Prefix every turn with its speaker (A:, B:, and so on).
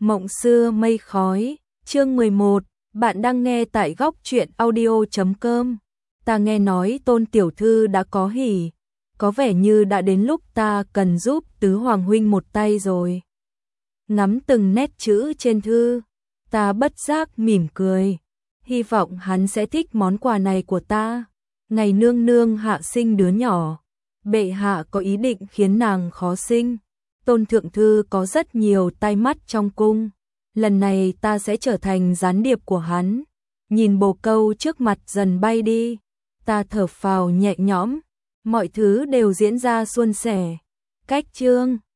A: Mộng xưa mây khói, chương 11, bạn đang nghe tại góc truyện audio.com. Ta nghe nói Tôn tiểu thư đã có hỉ, có vẻ như đã đến lúc ta cần giúp tứ hoàng huynh một tay rồi. Ngắm từng nét chữ trên thư, ta bất giác mỉm cười, hy vọng hắn sẽ thích món quà này của ta. Ngày nương nương hạ sinh đứa nhỏ, bệ hạ có ý định khiến nàng khó sinh. Tôn thượng thư có rất nhiều tai mắt trong cung, lần này ta sẽ trở thành gián điệp của hắn. Nhìn bồ câu trước mặt dần bay đi, ta thở phào nhẹ nhõm, mọi thứ đều diễn ra suôn sẻ. Cách chương